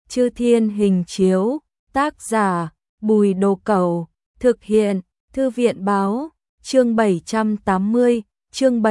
Chư Thiên Hình Chiếu, tác giả, Bùi Đồ Cẩu, thực hiện, Thư viện báo, chương 780, chương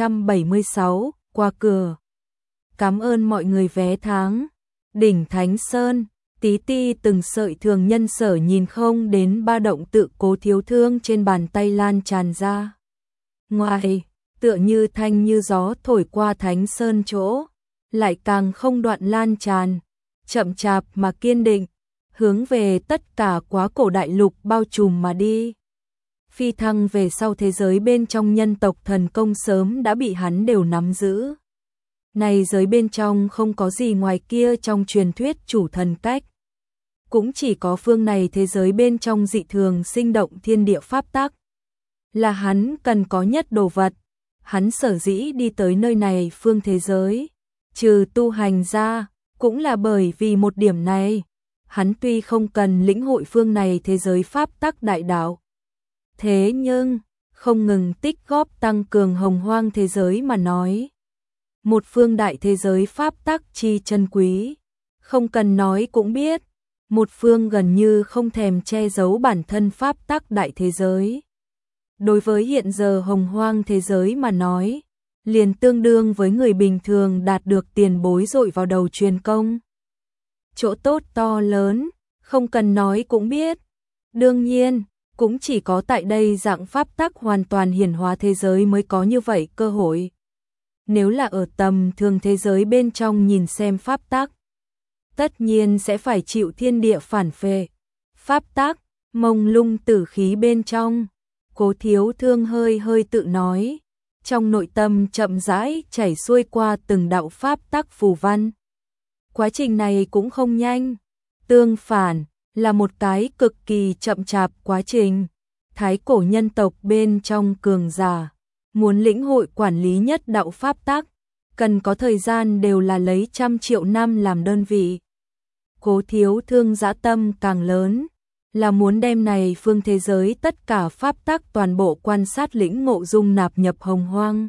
776, qua cửa. Cảm ơn mọi người vé tháng. Đỉnh Thánh Sơn, tí ti từng sợi thường nhân sở nhìn không đến ba động tự Cố Thiếu Thương trên bàn tay lan tràn ra. Ngoài, tựa như thanh như gió thổi qua Thánh Sơn chỗ, lại càng không đoạn lan tràn, chậm chạp mà kiên định, hướng về tất cả quá cổ đại lục bao trùm mà đi. Phi thăng về sau thế giới bên trong nhân tộc thần công sớm đã bị hắn đều nắm giữ. Này giới bên trong không có gì ngoài kia trong truyền thuyết chủ thần cách. Cũng chỉ có phương này thế giới bên trong dị thường sinh động thiên địa pháp tắc. Là hắn cần có nhất đồ vật. Hắn sở dĩ đi tới nơi này phương thế giới. Trừ tu hành ra, cũng là bởi vì một điểm này. Hắn tuy không cần lĩnh hội phương này thế giới pháp tắc đại đạo. Thế nhưng, không ngừng tích góp tăng cường hồng hoang thế giới mà nói. Một phương đại thế giới pháp tắc chi chân quý. Không cần nói cũng biết. Một phương gần như không thèm che giấu bản thân pháp tắc đại thế giới. Đối với hiện giờ hồng hoang thế giới mà nói, liền tương đương với người bình thường đạt được tiền bối dội vào đầu truyền công. Chỗ tốt to lớn, không cần nói cũng biết. Đương nhiên, cũng chỉ có tại đây dạng pháp tắc hoàn toàn hiển hóa thế giới mới có như vậy cơ hội. Nếu là ở tầm thường thế giới bên trong nhìn xem pháp tắc, tất nhiên sẽ phải chịu thiên địa phản phệ. Pháp tắc, mông lung tử khí bên trong, Cố Thiếu Thương hơi hơi tự nói, trong nội tâm chậm rãi chảy xuôi qua từng đạo pháp tắc phù văn. Quá trình này cũng không nhanh, tương phản, là một cái cực kỳ chậm chạp quá trình. Thái cổ nhân tộc bên trong cường giả, muốn lĩnh hội quản lý nhất đạo pháp tắc, cần có thời gian đều là lấy trăm triệu năm làm đơn vị. Cố Thiếu Thương dã tâm càng lớn, là muốn đem này phương thế giới tất cả pháp tắc toàn bộ quan sát lĩnh ngộ dung nạp nhập hồng hoang.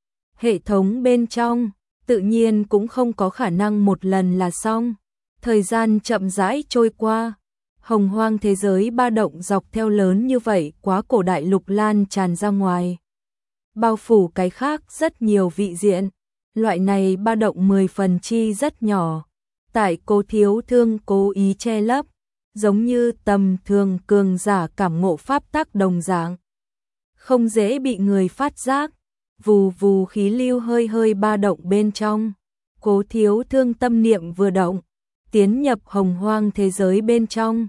Hệ thống bên trong, tự nhiên cũng không có khả năng một lần là xong. Thời gian chậm rãi trôi qua, hồng hoang thế giới ba động dọc theo lớn như vậy quá cổ đại lục lan tràn ra ngoài. Bao phủ cái khác rất nhiều vị diện, loại này ba động 10 phần chi rất nhỏ. Tại Cố Thiếu Thương cố ý che lấp, giống như tầm thường cường giả cảm ngộ pháp tắc đồng dạng. Không dễ bị người phát giác, vù vù khí lưu hơi hơi ba động bên trong. Cố Thiếu Thương tâm niệm vừa động, tiến nhập hồng hoang thế giới bên trong.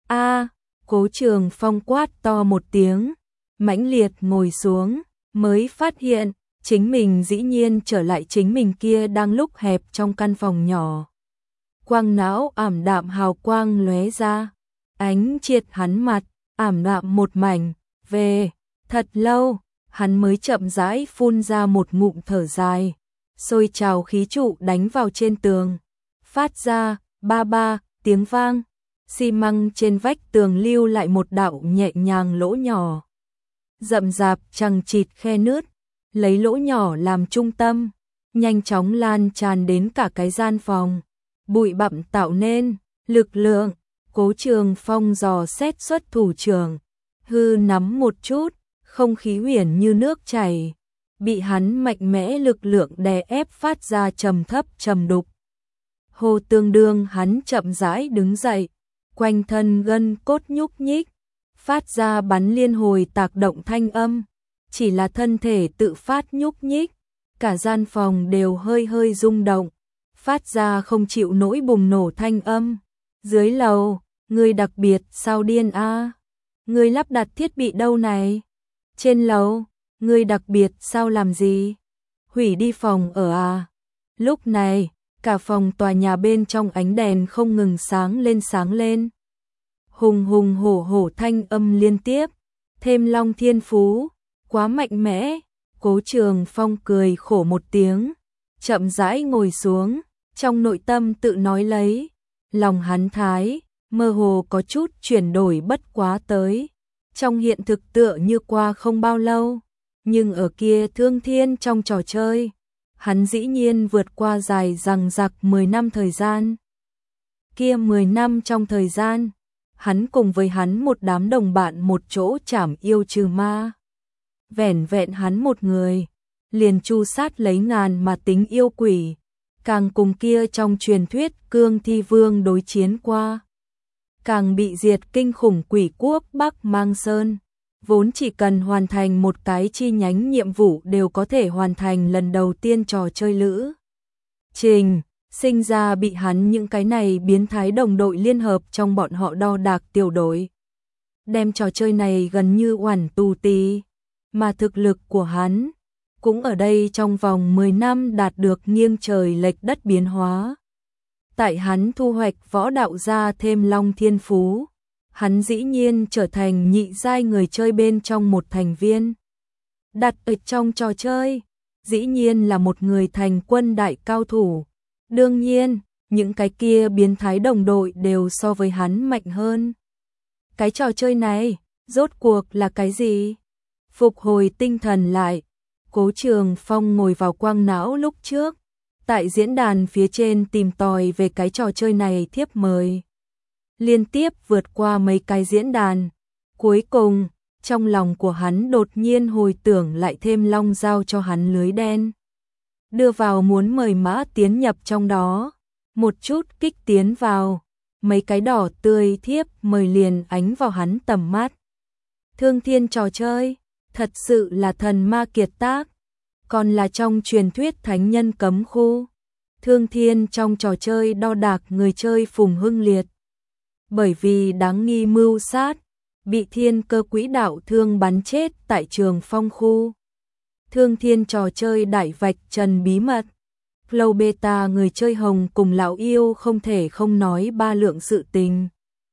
Cố Trường Phong quát to một tiếng, mãnh liệt ngồi xuống, mới phát hiện, chính mình dĩ nhiên trở lại chính mình kia đang lúc hẹp trong căn phòng nhỏ. Quang não ảm đạm hào quang lóe ra, ánh triệt hắn mặt, ảm đạm một mảnh, về, thật lâu, hắn mới chậm rãi phun ra một ngụm thở dài, sôi trào khí trụ đánh vào trên tường, phát ra, ba ba, tiếng vang, xi măng trên vách tường lưu lại một đạo nhẹ nhàng lỗ nhỏ. Rậm rạp chằng chịt khe nứt, lấy lỗ nhỏ làm trung tâm, nhanh chóng lan tràn đến cả cái gian phòng. Bụi bặm tạo nên, lực lượng, Cố Trường Phong dò xét xuất thủ trưởng, hư nắm một chút, không khí huyền như nước chảy, bị hắn mạnh mẽ lực lượng đè ép phát ra trầm thấp trầm đục. Hồ tương đương hắn chậm rãi đứng dậy, quanh thân gân cốt nhúc nhích, phát ra bắn liên hồi tạc động thanh âm, chỉ là thân thể tự phát nhúc nhích, cả gian phòng đều hơi hơi rung động, phát ra không chịu nổi bùng nổ thanh âm. Dưới lầu, người đặc biệt sao điên a? Người lắp đặt thiết bị đâu này? Trên lầu, người đặc biệt sao làm gì? Hủy đi phòng ở à? Lúc này, cả phòng tòa nhà bên trong ánh đèn không ngừng sáng lên sáng lên. Hùng hùng hổ hổ thanh âm liên tiếp, thêm Long Thiên Phú, quá mạnh mẽ. Cố Trường Phong cười khổ một tiếng, chậm rãi ngồi xuống, trong nội tâm tự nói lấy, lòng hắn thái, mơ hồ có chút chuyển đổi bất quá tới. Trong hiện thực tựa như qua không bao lâu, nhưng ở kia thương thiên trong trò chơi, hắn dĩ nhiên vượt qua dài dằng dặc 10 năm thời gian. Kia 10 năm trong thời gian, hắn cùng với hắn một đám đồng bạn một chỗ trảm yêu trừ ma. Vẻn vẹn hắn một người, liền tru sát lấy ngàn mà tính yêu quỷ, càng cùng kia trong truyền thuyết cương thi vương đối chiến qua. Càng bị diệt kinh khủng quỷ quốc Bắc Mang Sơn, vốn chỉ cần hoàn thành một cái chi nhánh nhiệm vụ đều có thể hoàn thành lần đầu tiên trò chơi lữ trình, sinh ra bị hắn những cái này biến thái đồng đội liên hợp trong bọn họ đo đạc tiểu đội. Đem trò chơi này gần như oản tù tì, mà thực lực của hắn cũng ở đây trong vòng 10 năm đạt được nghiêng trời lệch đất biến hóa. Tại hắn thu hoạch võ đạo gia thêm long thiên phú, hắn dĩ nhiên trở thành nhị giai người chơi bên trong một thành viên. Đặt ở trong trò chơi, dĩ nhiên là một người thành quân đại cao thủ. Đương nhiên, những cái kia biến thái đồng đội đều so với hắn mạnh hơn. Cái trò chơi này, rốt cuộc là cái gì? Phục hồi tinh thần lại, Cố Trường Phong ngồi vào quang não lúc trước, tại diễn đàn phía trên tìm tòi về cái trò chơi này thiếp mời. Liên tiếp vượt qua mấy cái diễn đàn, cuối cùng, trong lòng của hắn đột nhiên hồi tưởng lại thêm long giao cho hắn lưới đen. Đưa vào muốn mời mã tiến nhập trong đó, một chút kích tiến vào, mấy cái đỏ tươi thiếp mời liền ánh vào hắn tầm mắt. Thương thiên trò chơi, thật sự là thần ma kiệt tác, còn là trong truyền thuyết thánh nhân cấm khu. Thương thiên trong trò chơi đo đạc người chơi Phùng Hưng Liệt. Bởi vì đáng nghi mưu sát, bị thiên cơ quỹ đạo thương bắn chết tại trường phong khu. Thương thiên trò chơi đại vạch trần bí mật. Flow beta người chơi hồng cùng lão yêu không thể không nói ba lượng sự tình.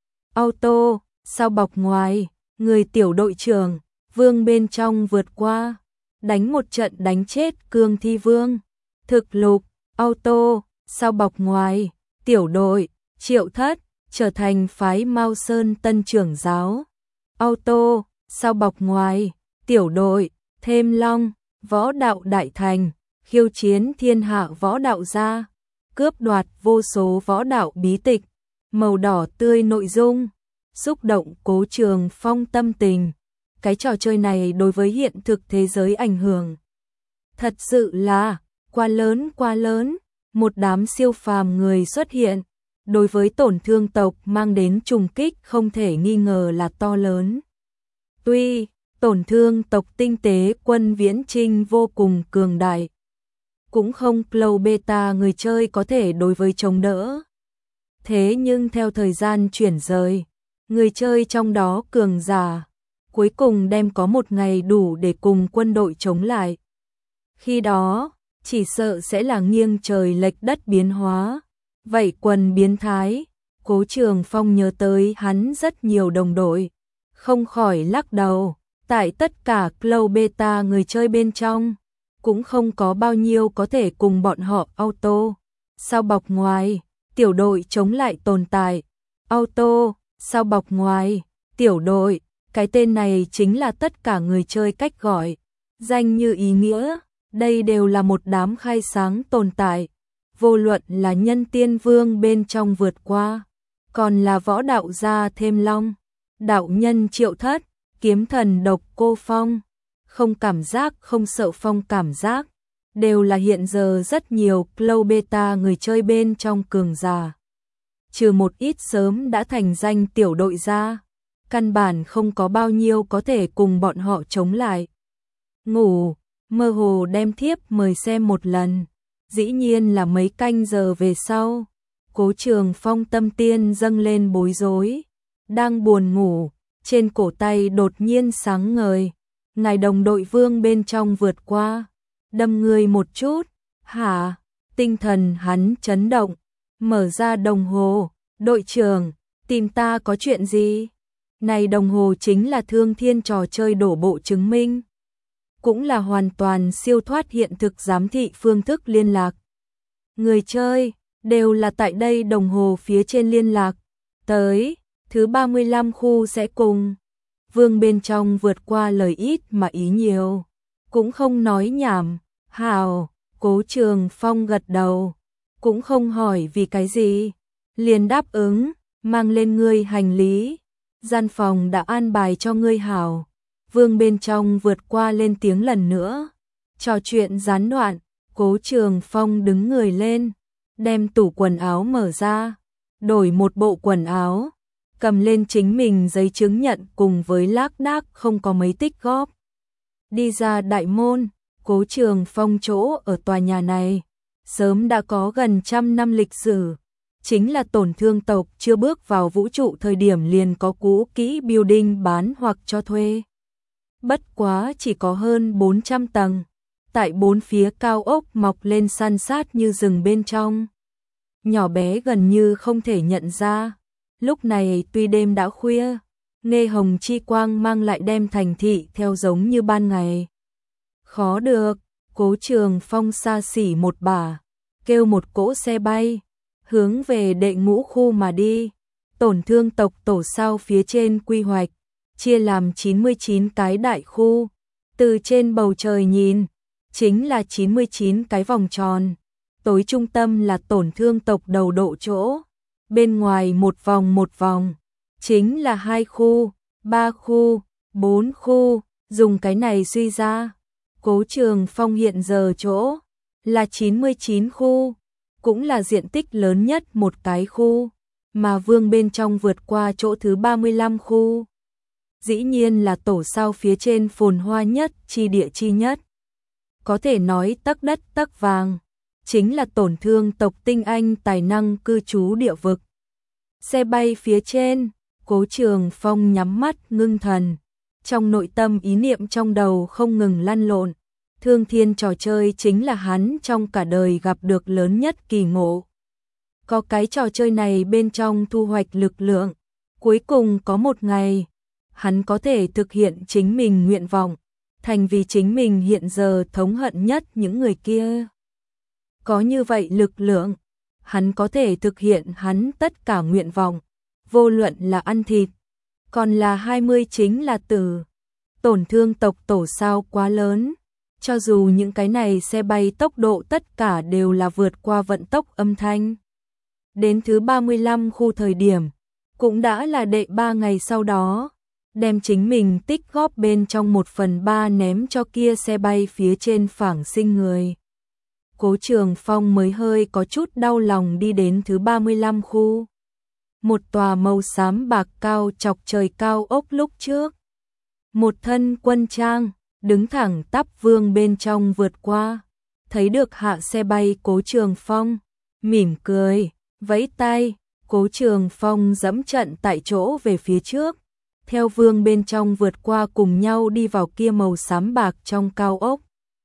Auto, sao bọc ngoài, người tiểu đội trưởng, vương bên trong vượt qua, đánh một trận đánh chết cương thi vương. Thực lục, auto, sao bọc ngoài, tiểu đội, Triệu Thất, trở thành phái Mao Sơn tân trưởng giáo. Auto, sao bọc ngoài, tiểu đội, thêm long, võ đạo đại thành, khiêu chiến thiên hạ võ đạo gia, cướp đoạt vô số võ đạo bí tịch, màu đỏ tươi nội dung, xúc động Cố Trường Phong tâm tình. Cái trò chơi này đối với hiện thực thế giới ảnh hưởng thật sự là quá lớn, một đám siêu phàm người xuất hiện, đối với tổn thương tộc mang đến trùng kích không thể nghi ngờ là to lớn. Tuy tổn thương tộc tinh tế quân viễn trinh vô cùng cường đại, cũng không Flow beta người chơi có thể đối với chống đỡ. Thế nhưng theo thời gian chuyển rời, người chơi trong đó cường giả, cuối cùng đem có một ngày đủ để cùng quân đội chống lại. Khi đó, chỉ sợ sẽ là nghiêng trời lệch đất biến hóa. Vậy quần biến thái, Cố Trường Phong nhớ tới hắn rất nhiều đồng đội, không khỏi lắc đầu, tại tất cả Flow beta người chơi bên trong, cũng không có bao nhiêu có thể cùng bọn họ auto, sao bọc ngoài, tiểu đội chống lại tồn tại. Auto, sao bọc ngoài, tiểu đội, cái tên này chính là tất cả người chơi cách gọi, danh như ý nghĩa, đây đều là một đám khai sáng tồn tại. Vô luận là nhân tiên vương bên trong vượt qua, còn là võ đạo gia thêm long, đạo nhân Triệu Thất, kiếm thần độc cô Phong, không cảm giác không sợ phong cảm giác, đều là hiện giờ rất nhiều Flow beta người chơi bên trong cường giả. Trừ một ít sớm đã thành danh tiểu đội ra, căn bản không có bao nhiêu có thể cùng bọn họ chống lại. Ngủ, mơ hồ đem thiếp mời xem một lần. Dĩ nhiên là mấy canh giờ về sau, Cố Trường Phong tâm tiên dâng lên bối rối, đang buồn ngủ, trên cổ tay đột nhiên sáng ngời, ngài đồng đội vương bên trong vượt qua, đâm người một chút, hả? Tinh thần hắn chấn động, mở ra đồng hồ, đội trưởng, tìm ta có chuyện gì? Này đồng hồ chính là Thương Thiên trò chơi đổ bộ chứng minh, cũng là hoàn toàn siêu thoát hiện thực giám thị phương thức liên lạc. Người chơi đều là tại đây đồng hồ phía trên liên lạc, tới thứ 35 khu sẽ cùng. Vương bên trong vượt qua lời ít mà ý nhiều, cũng không nói nhảm, hào, Cố Trường Phong gật đầu, cũng không hỏi vì cái gì, liền đáp ứng, mang lên ngươi hành lý, gian phòng đã an bài cho ngươi hảo. Vương bên trong vượt qua lên tiếng lần nữa, trò chuyện gián đoạn, Cố Trường Phong đứng người lên, đem tủ quần áo mở ra, đổi một bộ quần áo, cầm lên chính mình giấy chứng nhận cùng với lác đác không có mấy tích góp. Đi ra đại môn, Cố Trường Phong chỗ ở tòa nhà này, sớm đã có gần 100 năm lịch sử, chính là Tổn Thương tộc chưa bước vào vũ trụ thời điểm liền có cũ kỹ building bán hoặc cho thuê. Bất quá chỉ có hơn 400 tầng, tại bốn phía cao ốc mọc lên san sát như rừng bên trong. Nhỏ bé gần như không thể nhận ra, lúc này tuy đêm đã khuya, nghe hồng chi quang mang lại đem thành thị theo giống như ban ngày. Khó được, Cố Trường Phong xa xỉ một bà, kêu một cỗ xe bay, hướng về đệ ngũ khu mà đi. Tổn Thương tộc tổ sao phía trên quy hoạch, chia làm 99 cái đại khu, từ trên bầu trời nhìn, chính là 99 cái vòng tròn. Tối trung tâm là Tổn Thương tộc đầu độ chỗ, bên ngoài một vòng, chính là 2 khu, 3 khu, 4 khu, dùng cái này suy ra. Cố Trường Phong hiện giờ chỗ là 99 khu, cũng là diện tích lớn nhất một cái khu, mà Vương bên trong vượt qua chỗ thứ 35 khu. Dĩ nhiên là tổ sao phía trên phồn hoa nhất, chi địa chi nhất. Có thể nói tấc đất tấc vàng, chính là Tổn Thương tộc tinh anh tài năng cư trú địa vực. Xe bay phía trên, Cố Trường Phong nhắm mắt ngưng thần, trong nội tâm ý niệm trong đầu không ngừng lăn lộn. Thương thiên trò chơi chính là hắn trong cả đời gặp được lớn nhất kỳ ngộ. Có cái trò chơi này bên trong thu hoạch lực lượng, cuối cùng có một ngày, hắn có thể thực hiện chính mình nguyện vọng, thành vì chính mình hiện giờ thống hận nhất những người kia. Có như vậy lực lượng, hắn có thể thực hiện hắn tất cả nguyện vọng, vô luận là ăn thịt, còn là 20 chính là tử. Tổn Thương tộc tổ sao quá lớn, cho dù những cái này xe bay tốc độ tất cả đều là vượt qua vận tốc âm thanh. Đến thứ 35 khu thời điểm, cũng đã là đệ 3 ngày sau đó, đem chính mình tích góp bên trong 1/3 ném cho kia xe bay phía trên phảng sinh người. Cố Trường Phong mới hơi có chút đau lòng đi đến thứ 35 khu. Một tòa màu xám bạc cao chọc trời cao ốc lúc trước. Một thân quân trang, đứng thẳng tắp Vương bên trong vượt qua. Thấy được hạ xe bay Cố Trường Phong, mỉm cười, vẫy tay, Cố Trường Phong dẫm trận tại chỗ về phía trước. Theo Vương bên trong vượt qua cùng nhau đi vào kia màu xám bạc trong cao ốc.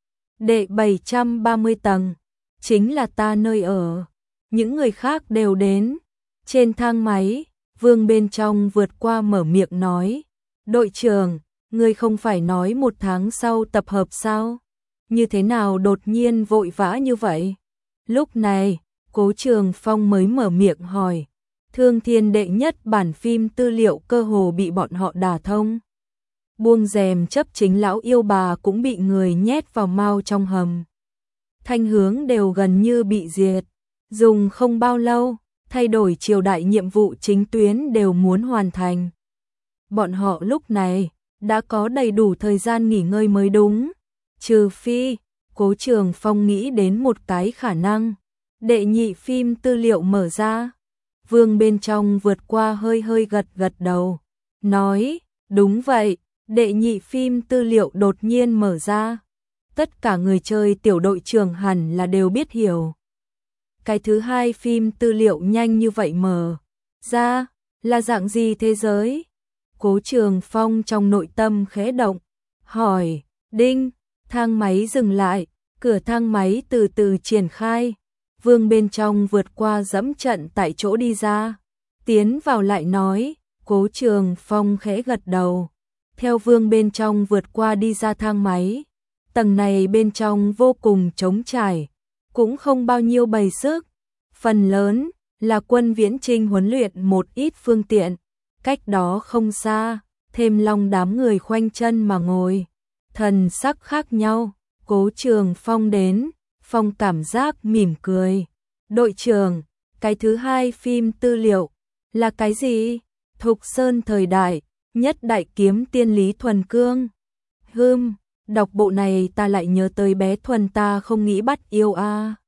Đệ 730 tầng, chính là ta nơi ở. Những người khác đều đến. Trên thang máy, Vương bên trong vượt qua mở miệng nói. Đội trưởng, ngươi không phải nói 1 tháng sau tập hợp sao? Như thế nào đột nhiên vội vã như vậy? Lúc này, Cố Trường Phong mới mở miệng hỏi. Thương thiên đệ nhất bản phim tư liệu cơ hồ bị bọn họ đả thông. Buông rèm chấp chính lão yêu bà cũng bị người nhét vào mao trong hầm. Thanh hướng đều gần như bị diệt. Dùng không bao lâu, thay đổi triều đại nhiệm vụ chính tuyến đều muốn hoàn thành. Bọn họ lúc này đã có đầy đủ thời gian nghỉ ngơi mới đúng. Trừ phi, Cố Trường Phong nghĩ đến một cái khả năng. Đệ nhị phim tư liệu mở ra. Vương bên trong vượt qua hơi gật đầu. Nói, đúng vậy, đệ nhị phim tư liệu đột nhiên mở ra. Tất cả người chơi tiểu đội trưởng hẳn là đều biết hiểu. Cái thứ hai phim tư liệu nhanh như vậy mở ra, là dạng gì thế giới? Cố Trường Phong trong nội tâm khẽ động, hỏi, đinh, thang máy dừng lại, cửa thang máy từ từ triển khai. Vương bên trong vượt qua dẫm trận tại chỗ đi ra, tiến vào lại nói, Cố Trường Phong khẽ gật đầu. Theo Vương bên trong vượt qua đi ra thang máy, tầng này bên trong vô cùng trống trải, cũng không bao nhiêu bày sức, phần lớn là quân viễn trinh huấn luyện một ít phương tiện, cách đó không xa, thêm long đám người khoanh chân mà ngồi, thần sắc khác nhau. Cố Trường Phong đến, Phong cảm giác mỉm cười. Đội trưởng, Cái thứ hai phim tư liệu là cái gì? Thục Sơn thời đại, nhất đại kiếm tiên Lý Thuần Cương. Đọc bộ này ta lại nhớ tới bé Thuần ta không nghĩ bắt yêu a.